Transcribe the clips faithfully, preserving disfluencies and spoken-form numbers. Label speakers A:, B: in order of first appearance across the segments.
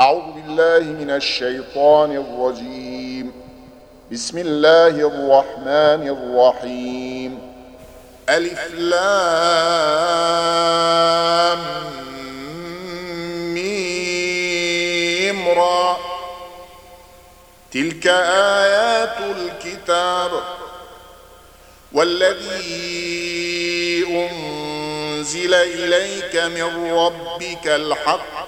A: أعوذ بالله من الشيطان الرجيم. بسم الله الرحمن الرحيم. ألف لام ميم را. تلك آيات الكتاب والذي أنزل إليك من ربك الحق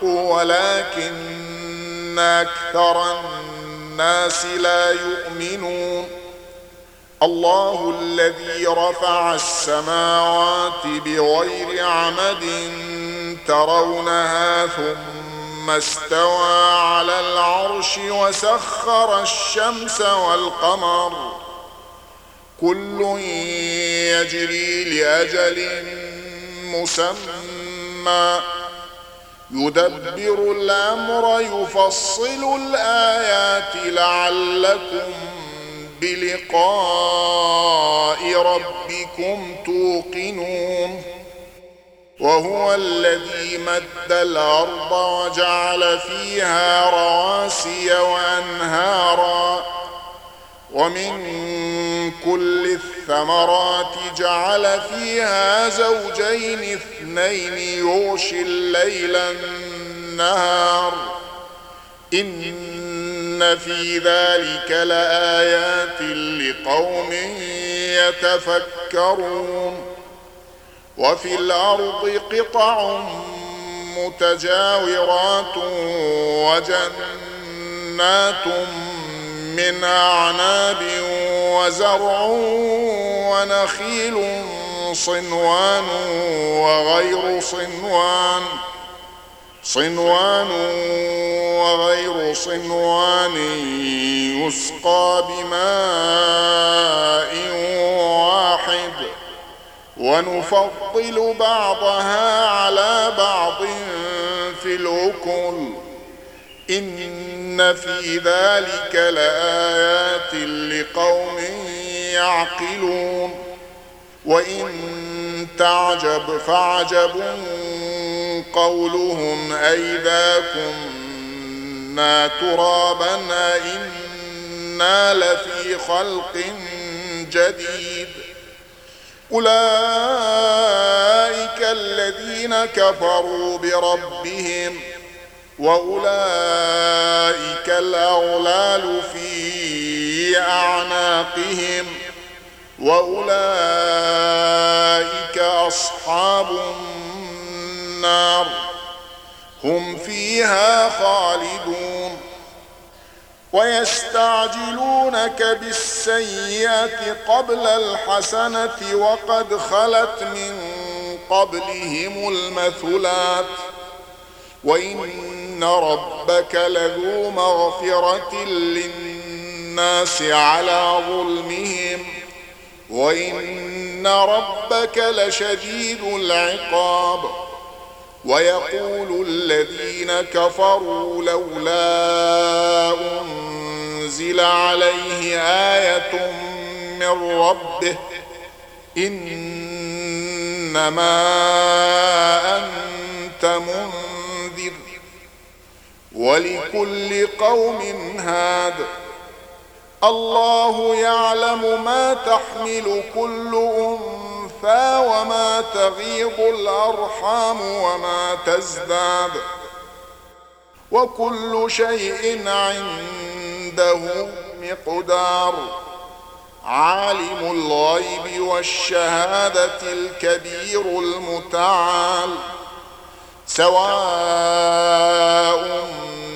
A: ولكن أكثر الناس لا يؤمنون. الله الذي رفع السماوات بغير عمد ترونها ثم استوى على العرش وسخر الشمس والقمر كل يجري لأجل مسمى يدبر الأمر يفصل الآيات لعلكم بلقاء ربكم توقنون. وهو الذي مد الأرض وجعل فيها رواسي وأنهارا ومن كل الثمرات جعل فيها زوجين اثنين يغشي الليل النهار إن في ذلك لآيات لقوم يتفكرون. وفي الأرض قطع متجاورات وجنات من أعناب وزرع ونخيل صنوان وغير صنوان صنوان وغير صنوان يسقى بماء واحد ونفضل بعضها على بعض في الأكل إن في ذلك لآيات لقوم يعقلون. وإن تعجب فعجب قولهم أئذا كنا ترابا أئنا لفي خلق جديد. أولئك الذين كفروا بربهم وأولئك الأغلال في أعناقهم وأولئك أصحاب النار هم فيها خالدون. ويستعجلونك بالسيئة قبل الحسنة وقد خلت من قبلهم المثلات وإن ربك لذو مغفرة للناس على ظلمهم وإن ربك لشديد العقاب. ويقول الذين كفروا لولا أنزل عليه آية من ربه إنما أنت منذر ولكل قوم هاد. الله يعلم ما تحمل كل أنثى وما تغيض الأرحام وما تزداد وكل شيء عنده مقدار. عالم الغيب والشهادة الكبير المتعال سواء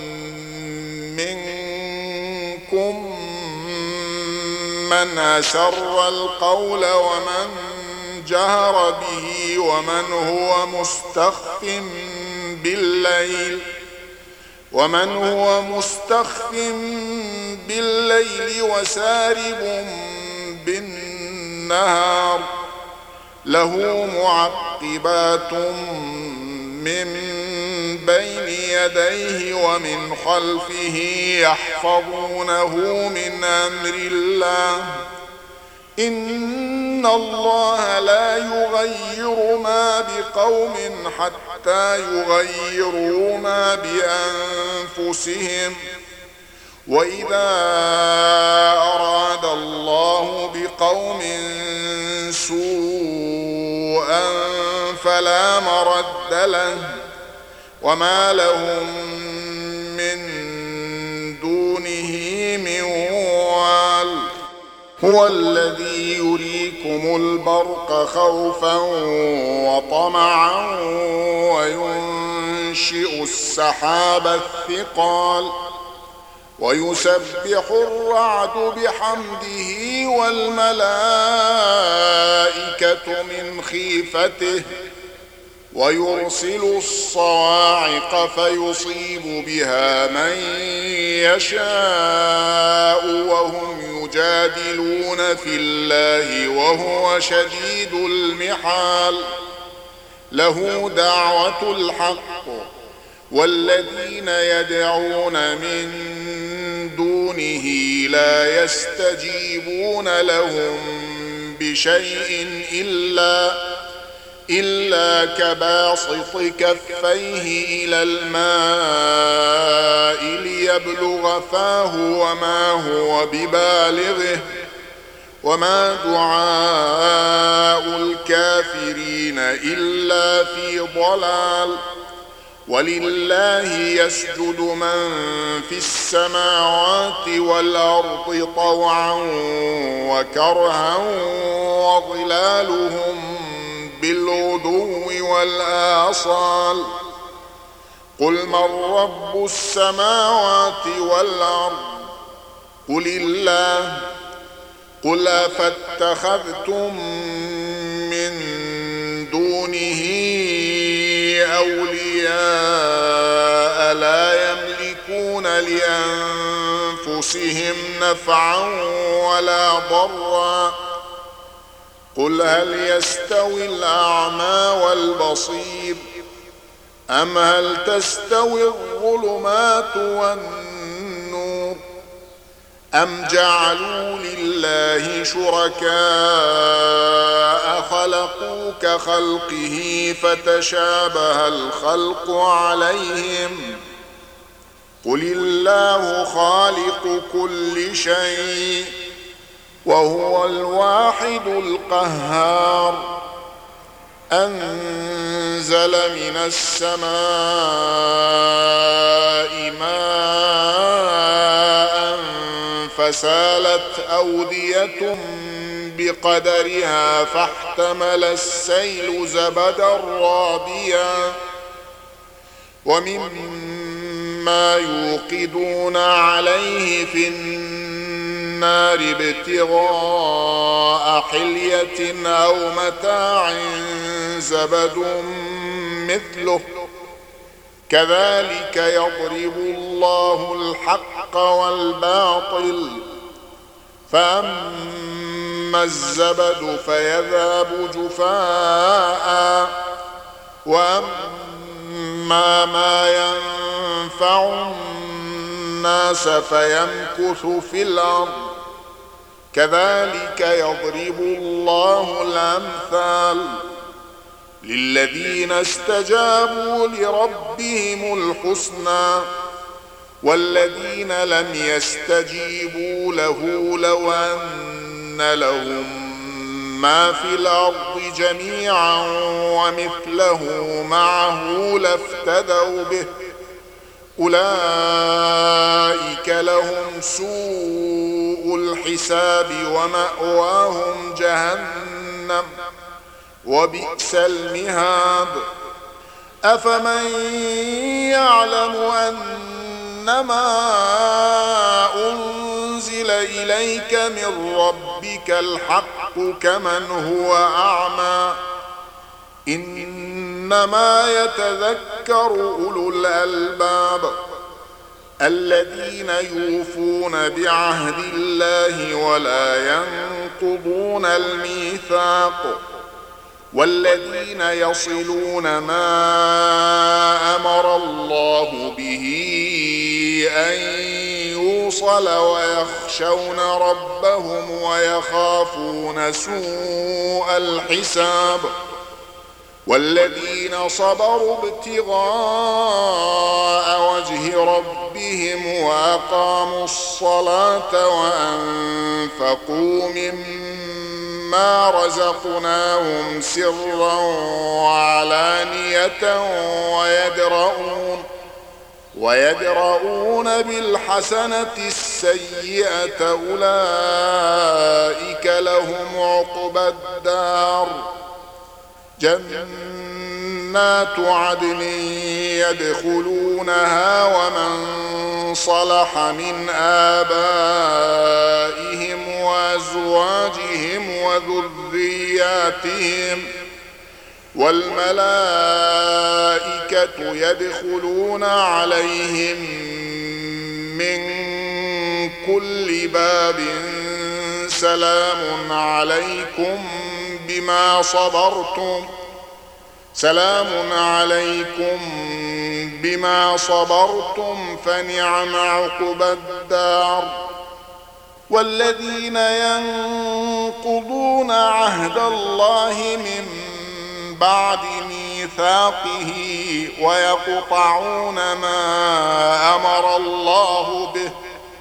A: منكم من أسر القول ومن جهر به ومن هو مستخف بالليل ومن هو مستخف بالليل وسارب بالنهار له معقبات من بين يديه ومن خلفه يحفظونه من أمر الله إن إن الله لا يغير ما بقوم حتى يغيروا ما بأنفسهم وإذا أراد الله بقوم سوءا فلا مرد له وما لهم من دونه من وال هو الذي يريكم البرق خوفا وطمعا وينشئ السحاب الثقال ويسبح الرعد بحمده والملائكة من خيفته ويرسل الصواعق فيصيب بها من يشاء وهم يجادلون في الله وهو شديد المحال له دعوة الحق والذين يدعون من دونه لا يستجيبون لهم بشيء إلا إلا كباسط كفيه إلى الماء ليبلغ فاه وما هو ببالغه وما دعاء الكافرين إلا في ضلال ولله يسجد من في السماوات والأرض طوعا وكرها وظلالهم بالغدو والآصال قل من رب السماوات والأرض قل الله قل أفاتخذتم من دونه أولياء لا يملكون لأنفسهم نفعا ولا ضرا قل هل يستوي الأعمى والبصير أم هل تستوي الظلمات والنور أم جعلوا لله شركاء خلقوا كخلقه فتشابه الخلق عليهم قل الله خالق كل شيء وهو الواحد القهار أنزل من السماء ماء فسالت أودية بقدرها فاحتمل السيل زبدا رابيا ومما يوقدون عليه في النار ابتغاء حلية أو متاع زبد مثله كذلك يضرب الله الحق والباطل فأما الزبد فيذهب جفاء وأما ما ينفع الناس فيمكث في الأرض كذلك يضرب الله الأمثال للذين استجابوا لربهم الحسنى والذين لم يستجيبوا له لو أن لهم ما في الأرض جميعا ومثله معه لافتدوا به أولئك لهم سوء الحساب ومأواهم جهنم وبئس المهاد أفمن يعلم أنما أنزل إليك من ربك الحق كمن هو أعمى إنما يتذكر أولو الألباب الذين يوفون بعهد الله ولا ينقضون الميثاق والذين يصلون ما أمر الله به أن يوصل يوصل ويخشون ربهم ويخافون سوء الحساب. والذين صبروا ابتغاء وجه ربهم وأقاموا الصلاة وأنفقوا مما رزقناهم سرا وعلانية ويدرؤون ويدرؤون بالحسنة السيئة أولئك لهم عقبى الدار. جنات عدن يدخلونها ومن صلح من آبائهم وأزواجهم وذرياتهم والملائكة يدخلون عليهم من كل باب سلام عليكم بما صبرتم سلام عليكم بما صبرتم فنعم عقبى الدار. والذين ينقضون عهد الله من بعد ميثاقه ويقطعون ما أمر الله به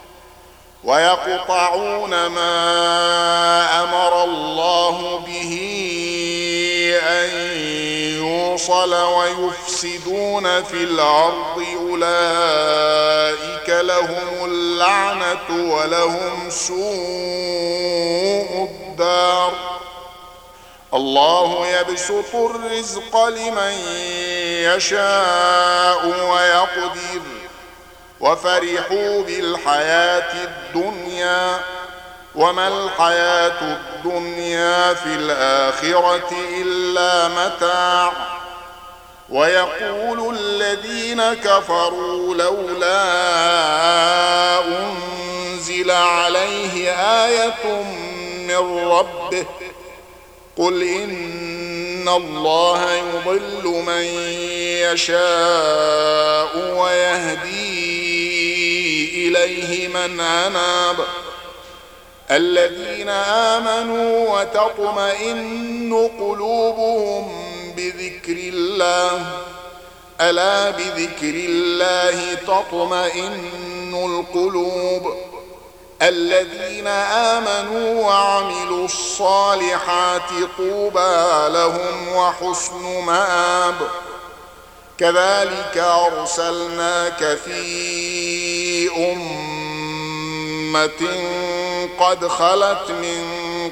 A: ويقطعون ما أمر الله به أن يوصل ويفسدون في الأرض أولئك لهم اللعنة ولهم سوء الدار. الله يبسط الرزق لمن يشاء ويقدر وفرحوا بالحياة الدنيا وما الحياة الدنيا في الآخرة إلا متاع. ويقول الذين كفروا لولا أنزل عليه آية من ربه قل إن الله يضل من يشاء ويهدي إليه من أناب. الذين آمنوا وتطمئن قلوبهم بذكر الله ألا بذكر الله تطمئن القلوب. الذين آمنوا وعملوا الصالحات طوبى لهم وحسن مآب. كذلك أرسلناك في أمة قد خلت من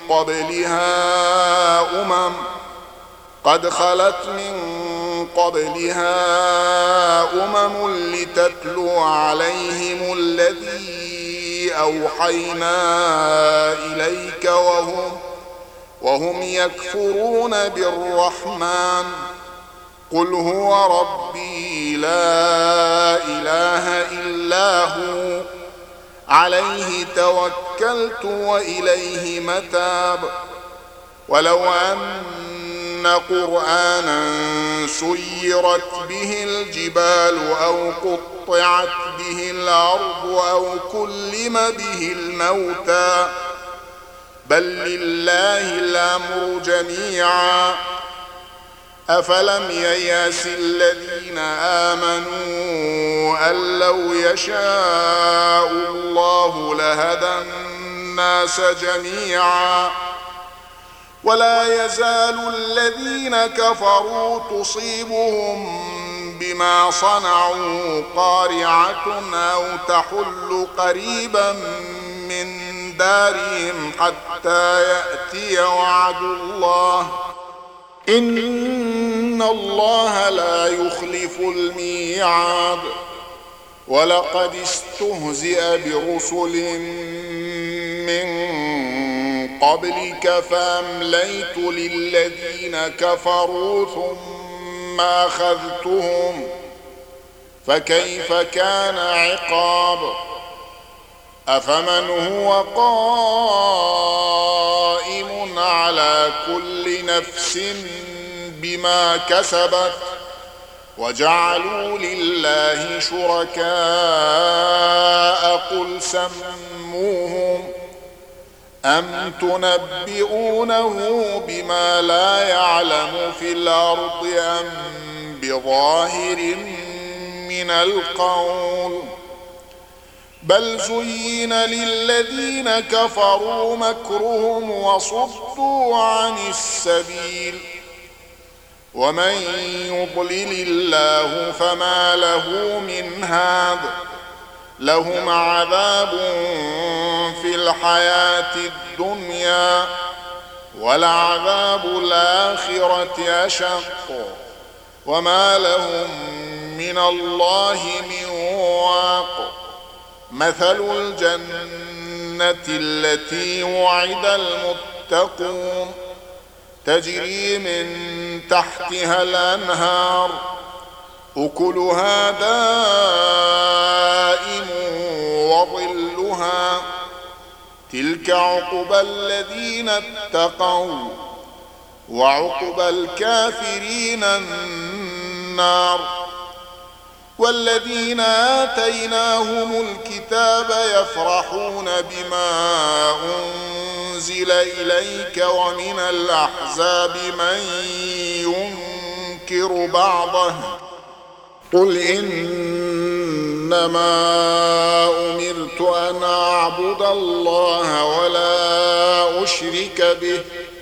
A: قبلها أمم قد خلت من قبلها أمم لتتلو عليهم الذي أوحينا إليك وهم وهم يكفرون بالرحمن قل هو ربي لا إله إلا هو عليه توكلت وإليه متاب. ولو أن قرآنا سيرت به الجبال أو قطعت به الأرض أو كلم به الموتى بل لله الأمر جميعا. أفلم ييأس الذين آمنوا أن لو يشاء الله لهدى الناس جميعا. ولا يزال الذين كفروا تصيبهم بما صنعوا قارعة أو تحل قريبا من دارهم حتى يأتي وعد الله إن الله لا يخلف الميعاد. ولقد استهزئ برسل من قبلك فأمليت للذين كفروا ثم أخذتهم فكيف كان عقاب. أفمن هو قائم على كل نفس بما كسبت وجعلوا لله شركاء قل سموهم أم تنبئونه بما لا يعلم في الأرض أم بظاهر من القول بل زين للذين كفروا مكرهم وصدوا عن السبيل ومن يضلل الله فما له من هاد لهم عذاب في الحياة الدنيا ولعذاب الآخرة أشق وما لهم من الله من واق مثل الجنة التي وعد المتقون تجري من تحتها الأنهار أكلها دائم وظلها تلك عقبى الذين اتقوا وعقبى الكافرين النار والذين آتيناهم الكتاب يفرحون بما أنزل إليك ومن الأحزاب من ينكر بعضه قل إنما أمرت أن أعبد الله ولا أشرك به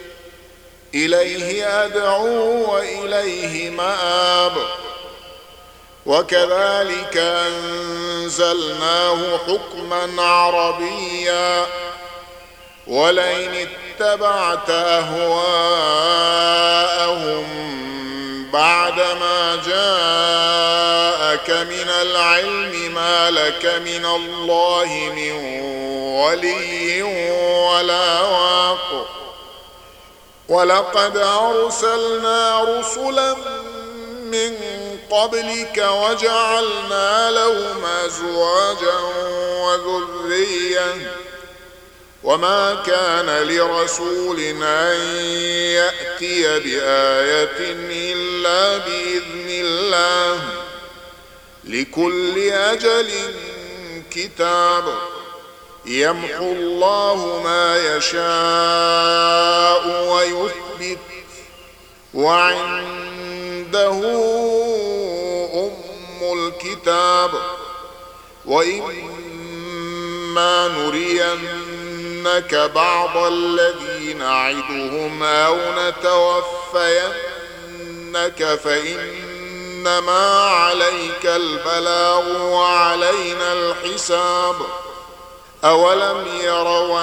A: إليه أدعو وإليه مآب وكذلك أنزلناه حكما عربيا ولئن اتبعت أهواءهم بعدما جاءك من العلم ما لك من الله من ولي ولا واق ولقد أرسلنا رسلا من قبلك وجعلنا لهم أزواجا وذرية وما كان لرسول أن يأتي بآية إلا بإذن الله لكل أجل كتاب يمحو الله ما يشاء ويثبت وعنده أم الكتاب وإما نرينك بعض الذي نعدهم أو نتوفينك فإنما عليك البلاغ وعلينا الحساب أولم يروا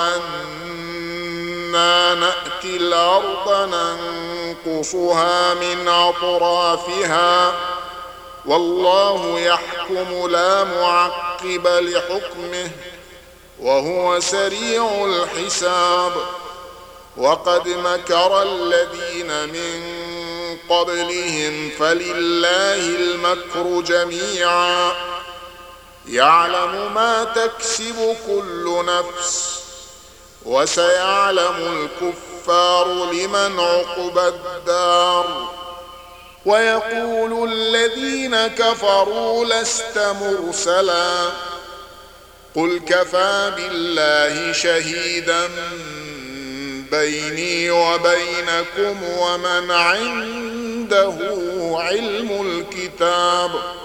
A: أنا نأتي الأرض ننقصها من أطرافها والله يحكم لا معقب لحكمه وهو سريع الحساب وقد مكر الذين من قبلهم فلله المكر جميعا يعلم ما تكسب كل نفس وسيعلم الكفار لمن عقبى الدار ويقول الذين كفروا لست مرسلا قل كفى بالله شهيدا بيني وبينكم ومن عنده علم الكتاب